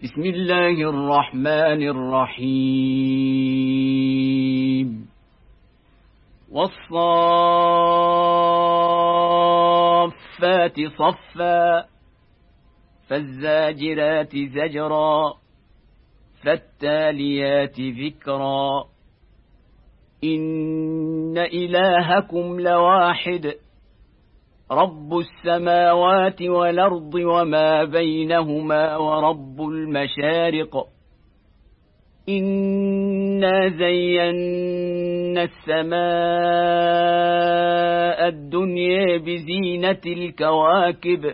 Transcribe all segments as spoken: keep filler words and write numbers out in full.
بسم الله الرحمن الرحيم والصافات صفا فالزاجرات زجرا فالتاليات ذكرا إن إلهكم لواحد رب السماوات والأرض وما بينهما ورب المشارق إنا زينا السماء الدنيا بزينة الكواكب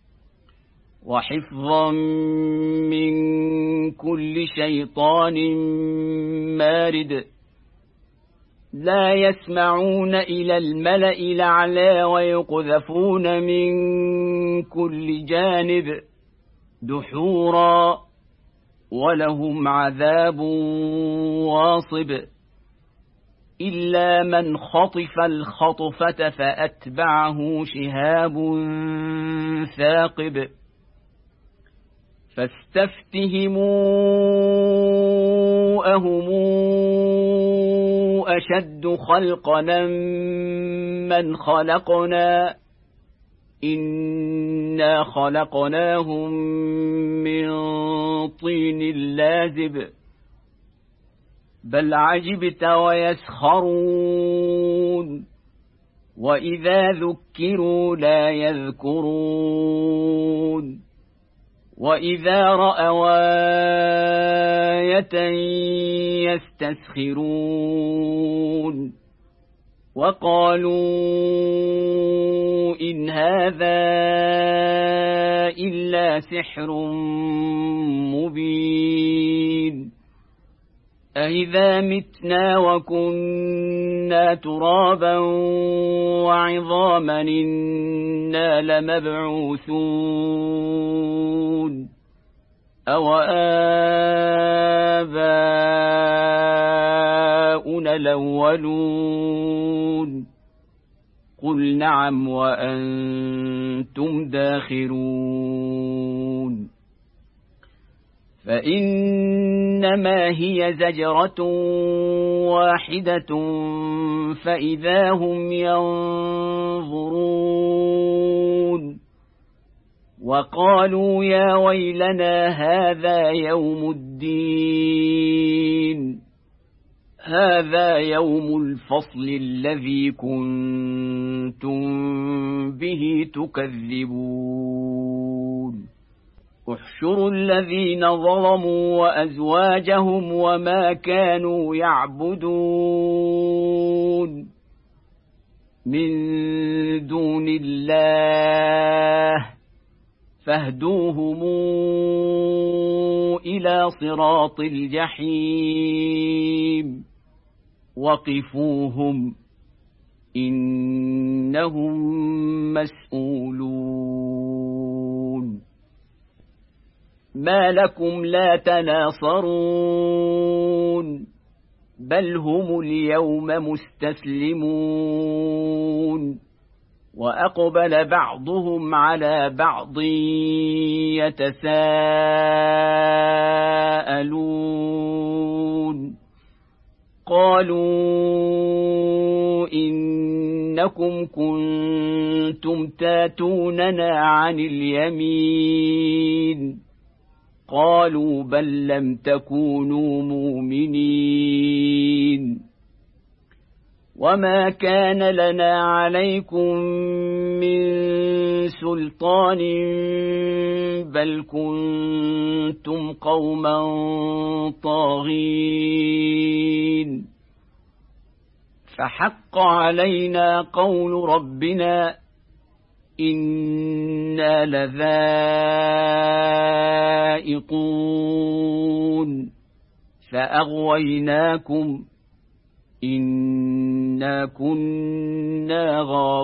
وحفظا من كل شيطان مارد لا يسمعون إلى الملأ الأعلى ويقذفون من كل جانب دحورا ولهم عذاب واصب إلا من خطف الخطفة فأتبعه شهاب ثاقب فاستفتهموا أهم أشد خلقنا من خلقنا إنا خلقناهم من طين لازب بل عجبت ويسخرون وإذا ذكروا لا يذكرون وإذا رأوا آية يستسخرون وقالوا إن هذا إلا سحر مبين أإذا متنا وكنا ترابا وعظاما إنا لمبعوثون أو آباؤنا الأولون قل نعم وأنتم داخرون فإنما هي زجرة واحدة فإذا هم ينظرون وقالوا يا ويلنا هذا يوم الدين هذا يوم الفصل الذي كنتم به تكذبون احشروا الذين ظلموا وأزواجهم وما كانوا يعبدون من دون الله فاهدوهم إلى صراط الجحيم وقفوهم إنهم مسؤولون ما لكم لا تناصرون بل هم اليوم مستسلمون وأقبل بعضهم على بعض يتساءلون قالوا إنكم كنتم تاتوننا عن اليمين قالوا بل لم تكونوا مؤمنين وما كان لنا عليكم من سلطان بل كنتم قوما طاغين فحق علينا قول ربنا إنا لذائقون فأغويناكم إنا كنا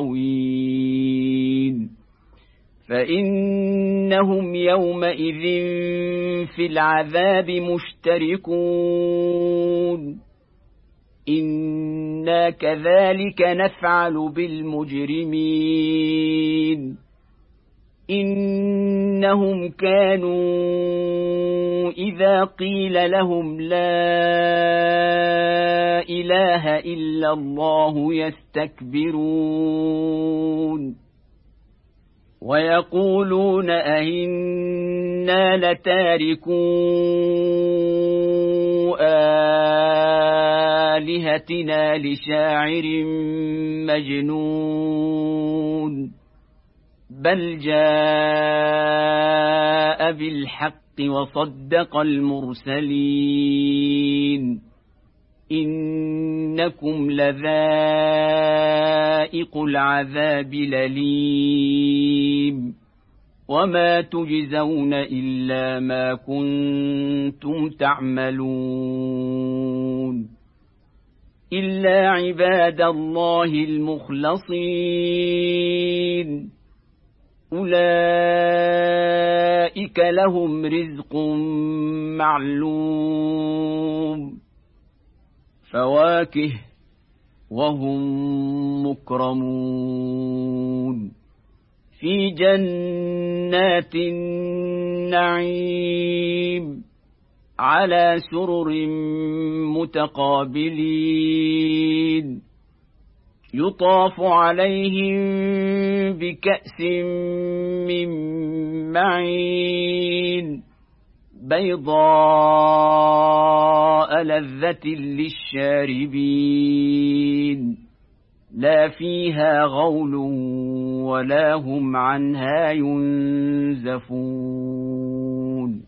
غاوين فإنهم يومئذ في العذاب مشتركون إنا كذلك نفعل بالمجرمين إنهم كانوا وإذا قيل لهم لا إله إلا الله يستكبرون ويقولون أئنا لتاركو آلهتنا لشاعر مجنون بل جاء بالحق وصدق المرسلين إنكم لذائق العذاب الأليم وما تجزون إلا ما كنتم تعملون إلا عباد الله المخلصين أولئك لهم رزق معلوم فواكه وهم مكرمون في جنات النعيم على سرر متقابلين يطاف عليهم بكأس من معين بيضاء لذة للشاربين لا فيها غول ولا هم عنها ينزفون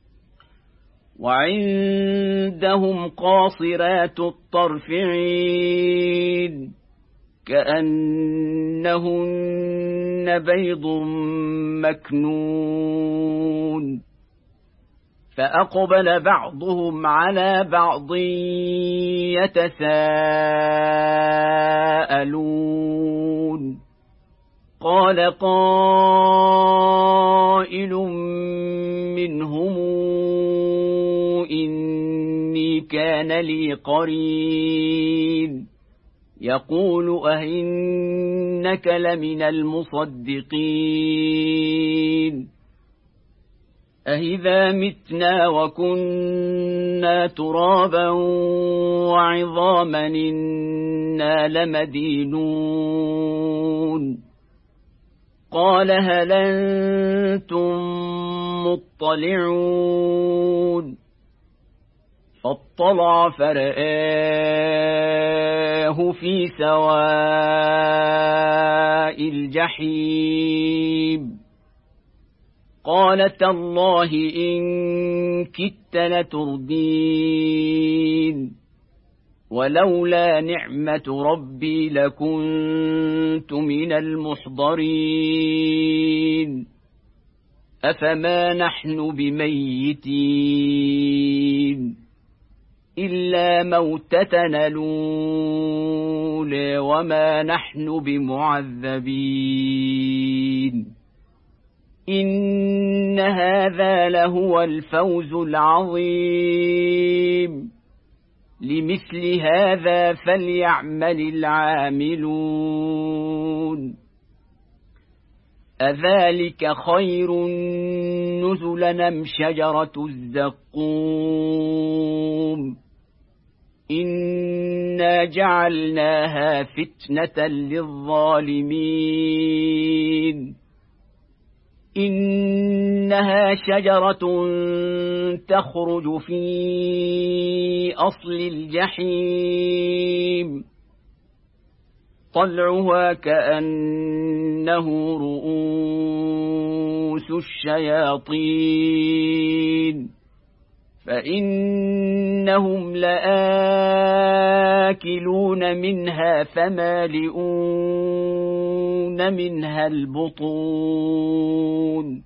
وعندهم قاصرات الطرف عين كأنهن بيض مكنون فأقبل بعضهم على بعض يتساءلون قال قائل منهم إني كان لي قرين يقول أئنك لمن المصدقين أإذا متنا وكنا ترابا وعظاما إنا لمدينون قال هل أنتم مطلعون فاطلع فرآه في سواء الجحيم قال تالله إن كدت لتردين ولولا نعمة ربي لكنت من المحضرين أفما نحن بميتين إلا موتتنا الأولى وما نحن بمعذبين إن هذا لهو الفوز العظيم لمثل هذا فليعمل العاملون أذلك خير نزلا أم شجرة الزقوم إنا جعلناها فتنة للظالمين إنها شجرة تخرج في أصل الجحيم طلعها كأنه رؤوس الشياطين فإنهم لآكلون منها فمالئون منها البطون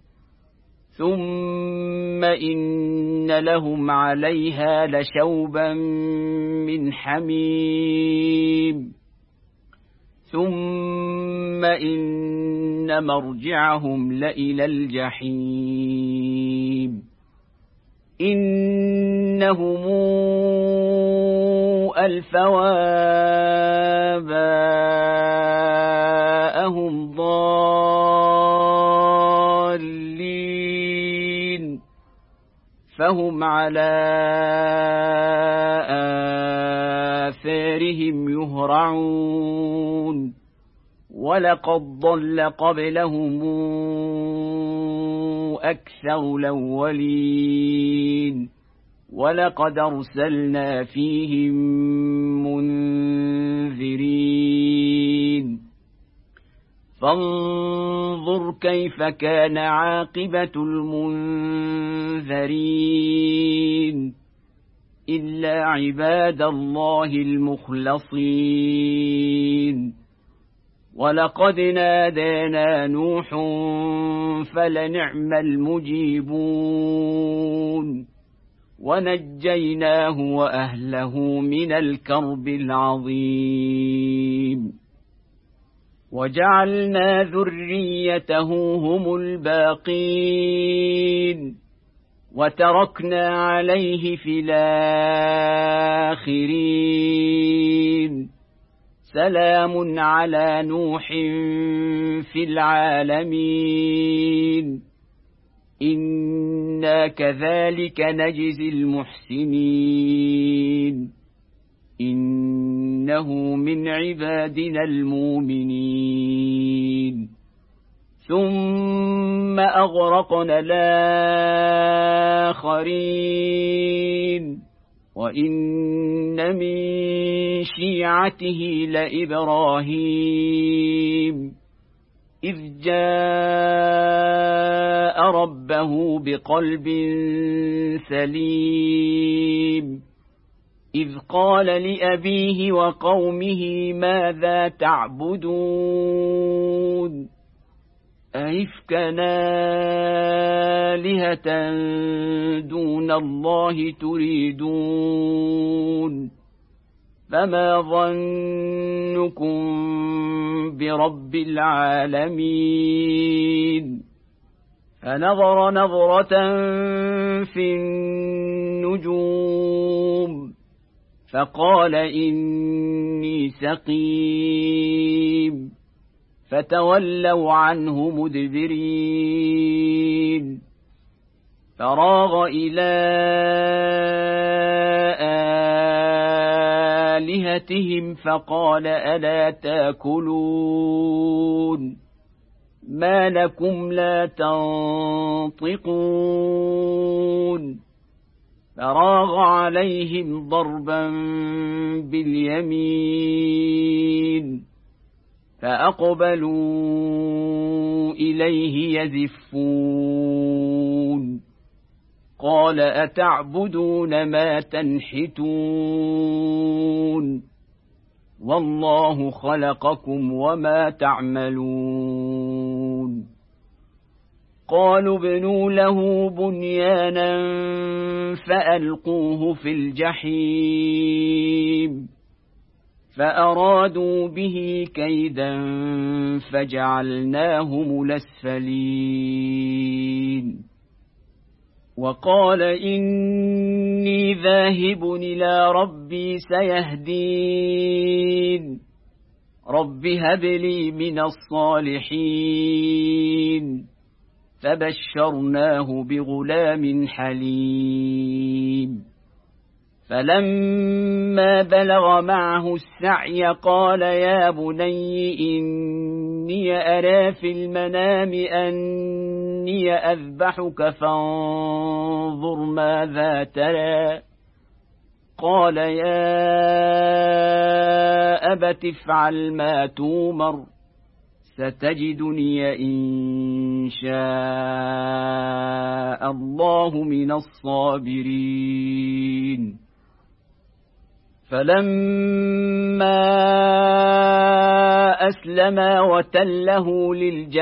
ثم إن لهم عليها لشوبا من حميم ثم إن مرجعهم لإلى الجحيم إنهم ألفوا آباءهم ضالين فهم على آثارهم يهرعون ولقد ضل قبلهم أكثر الأولين ولقد أرسلنا فيهم منذرين فانظر كيف كان عاقبة المنذرين إلا عباد الله المخلصين ولقد نادانا نوح فلنعم المجيبون ونجيناه وأهله من الكرب العظيم وجعلنا ذريته هم الباقين وتركنا عليه في الآخرين سلام على نوح في العالمين إنا كذلك نجزي المحسنين إنه من عبادنا المؤمنين ثم أغرقنا الآخرين وإن من شيعته لإبراهيم إذ جاء ربه بقلب سليم إذ قال لأبيه وقومه ماذا تعبدون أئفكا آلهة دون الله تريدون فما ظنكم برب العالمين فنظر نظرة في النجوم فقال إني سقيم فتولوا عنه مدبرين فراغ إلى آلهتهم فقال ألا تاكلون ما لكم لا تنطقون فراغ عليهم ضربا باليمين فأقبلوا إليه يزفون قال أتعبدون ما تنحتون والله خلقكم وما تعملون قالوا ابنوا له بنيانا فألقوه في الجحيم فأرادوا به كيدا فجعلناهم الأسفلين وقال إني ذاهب إلى ربي سيهدين رب هب لي من الصالحين فبشرناه بغلام حليم فلما بلغ معه السعي قال يا بني إني أرى في المنام أني أذبحك فانظر ماذا ترى قال يا أبت افعل ما تومر ستجدني إن شاء الله من الصابرين فلما أسلما وتله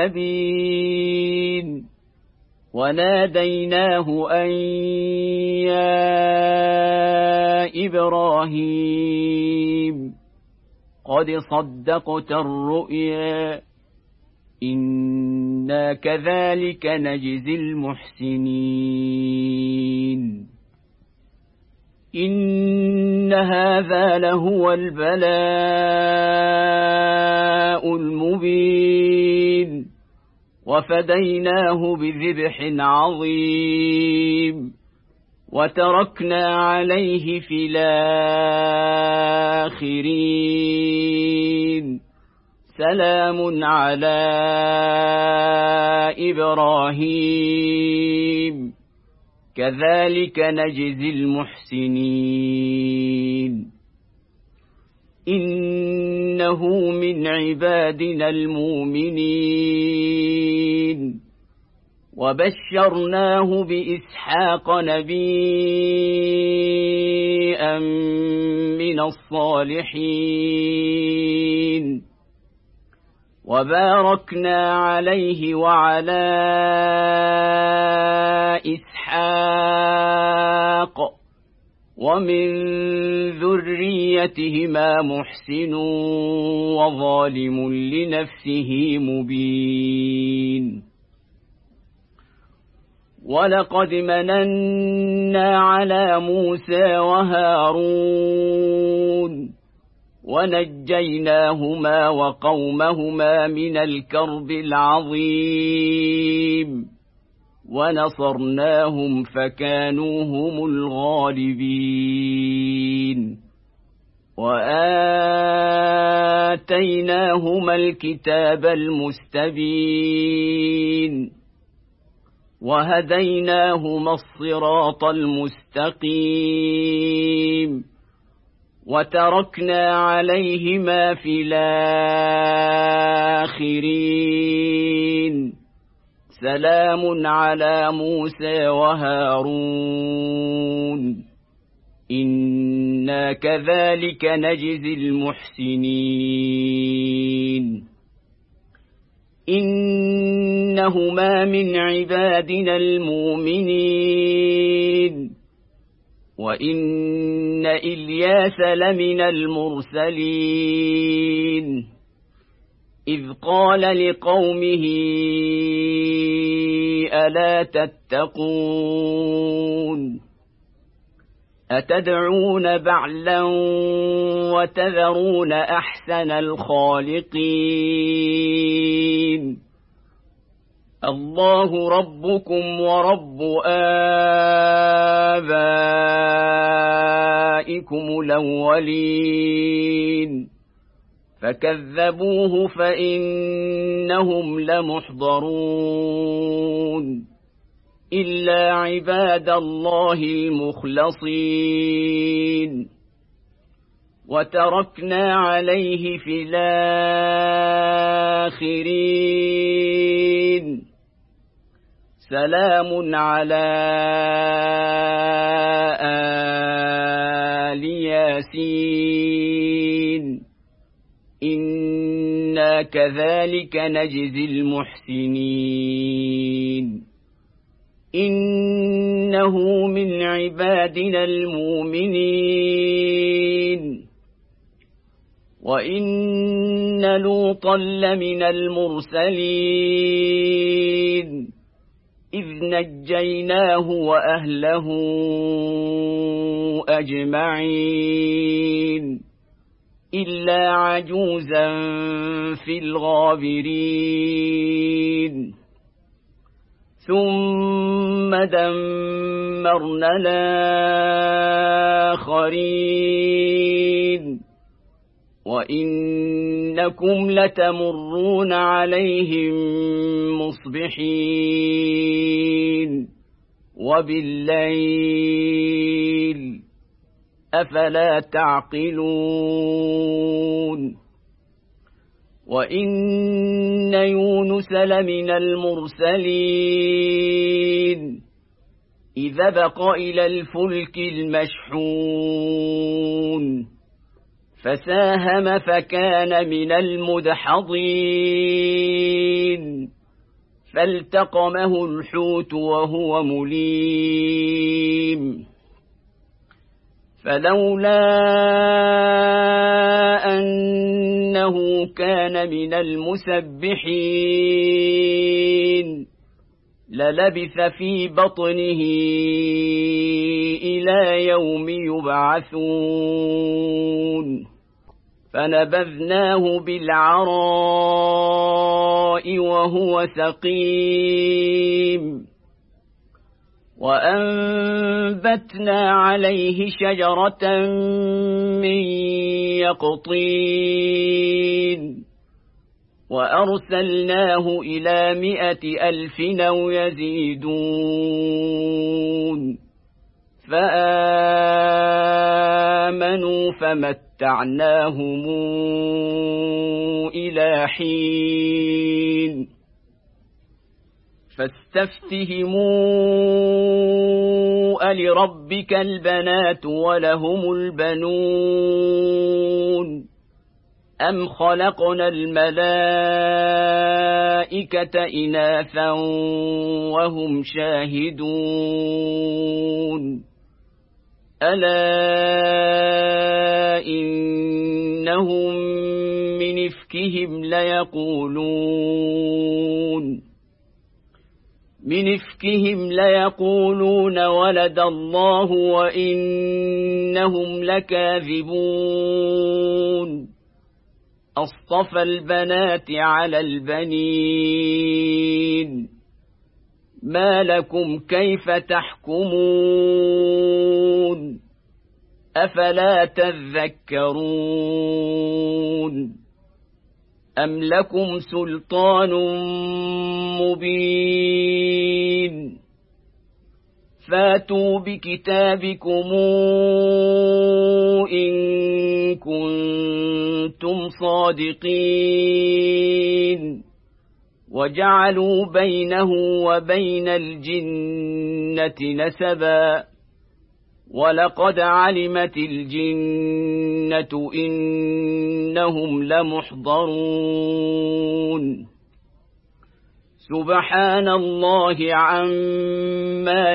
للجبين وناديناه أن يا إبراهيم قد صدقت الرؤيا إنا كذلك نجزي المحسنين إن هذا لهو البلاء المبين وفديناه بذبح عظيم وتركنا عليه في الآخرين سلام على إبراهيم كذلك نجزي المحسنين إنه من عبادنا المؤمنين وبشرناه بإسحاق نبيا من الصالحين وباركنا عليه وعلى إسحاق ومن ذريتهما محسن وظالم لنفسه مبين ولقد مننا على موسى وهارون ونجيناهما وقومهما من الكرب العظيم ونصرناهم فكانوا هم الغالبين وآتيناهما الكتاب المستبين وهديناهما الصراط المستقيم وتركنا عليهما في الآخرين سلام على موسى وهارون إنا كذلك نجزي المحسنين إنهما من عبادنا المؤمنين وإن إلياس لمن المرسلين إذ قال لقومه ألا تتقون أتدعون بعلا وتذرون أحسن الخالقين الله ربكم ورب آبائكم الأولين فكذبوه فإنهم لمحضرون إلا عباد الله المخلصين وتركنا عليه في الآخرين سلام على آل ياسين إنا كذلك نجزي المحسنين إنه من عبادنا المؤمنين وإن لوطا لمن المرسلين إذ نجيناه وأهله أجمعين إلا عجوزا في الغابرين ثم دمرنا الآخرين وإنكم لتمرون عليهم مصبحين وبالليل أفلا تعقلون وإن يونس لمن المرسلين إذا بق إلى الفلك المشحون فساهم فكان من المدحضين فالتقمه الحوت وهو مليم فلولا أنه كان من المسبحين للبث في بطنه إلى يوم يبعثون فنبذناه بالعراء وهو سقيم وأنبتنا عليه شجرة من يقطين وأرسلناه إلى مائة ألف أو يزيدون فآمنوا فمتعناهم إلى حين فاستفتهموا ألربك البنات ولهم البنون أم خلقنا الملائكة إناثا وهم شاهدون ألا إنهم من إفكهم ليقولون من إفكهم ليقولون ولد الله وإنهم لكاذبون أصطفى البنات على البنين ما لكم كيف تحكمون أفلا تذكرون أم لكم سلطان مبين فاتوا بكتابكم إن كنتم صادقين وجعلوا بينه وبين الجنة نسبا ولقد علمت الجنة إنهم لمحضرون سبحان الله عما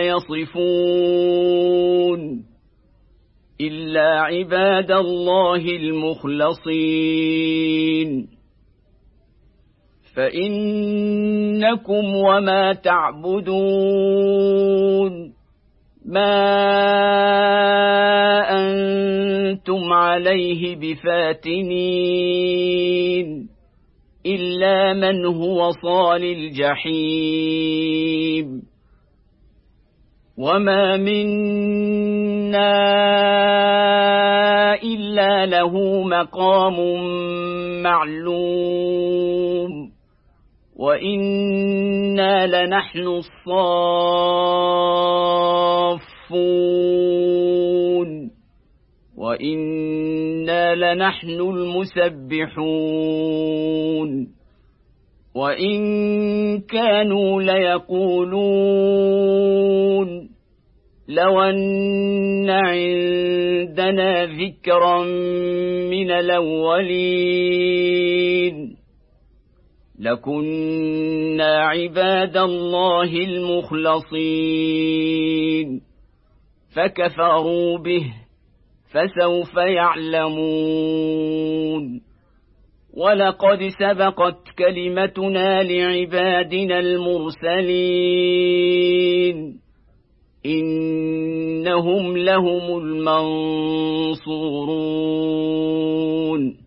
يصفون إلا عباد الله المخلصين فإنكم وما تعبدون ما أنتم عليه بفاتنين إلا من هو صال الجحيم وما منا إلا له مقام معلوم وإنا لنحن الصافون وإنا لنحن المسبحون وإن كانوا ليقولون لو أن عندنا ذكرا من الأولين لكنا عباد الله المخلصين فكفروا به فسوف يعلمون ولقد سبقت كلمتنا لعبادنا المرسلين إنهم لهم المنصورون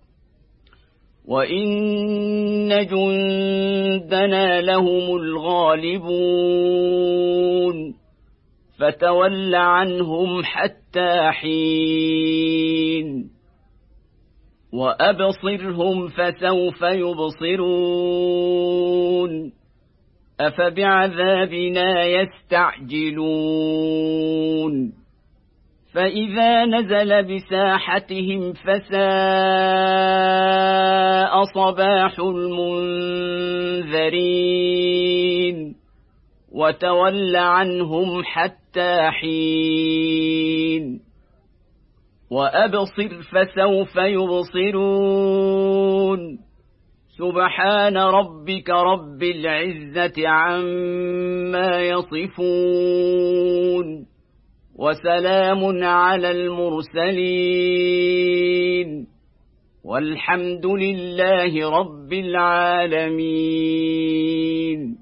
وإن جندنا لهم الغالبون فتول عنهم حتى حين وأبصرهم فسوف يبصرون أفبعذابنا يستعجلون فإذا نزل بساحتهم فساء صباح المنذرين وتول عنهم حتى حين وأبصر فسوف يبصرون سبحان ربك رب العزة عما يصفون وسلام على المرسلين والحمد لله رب العالمين.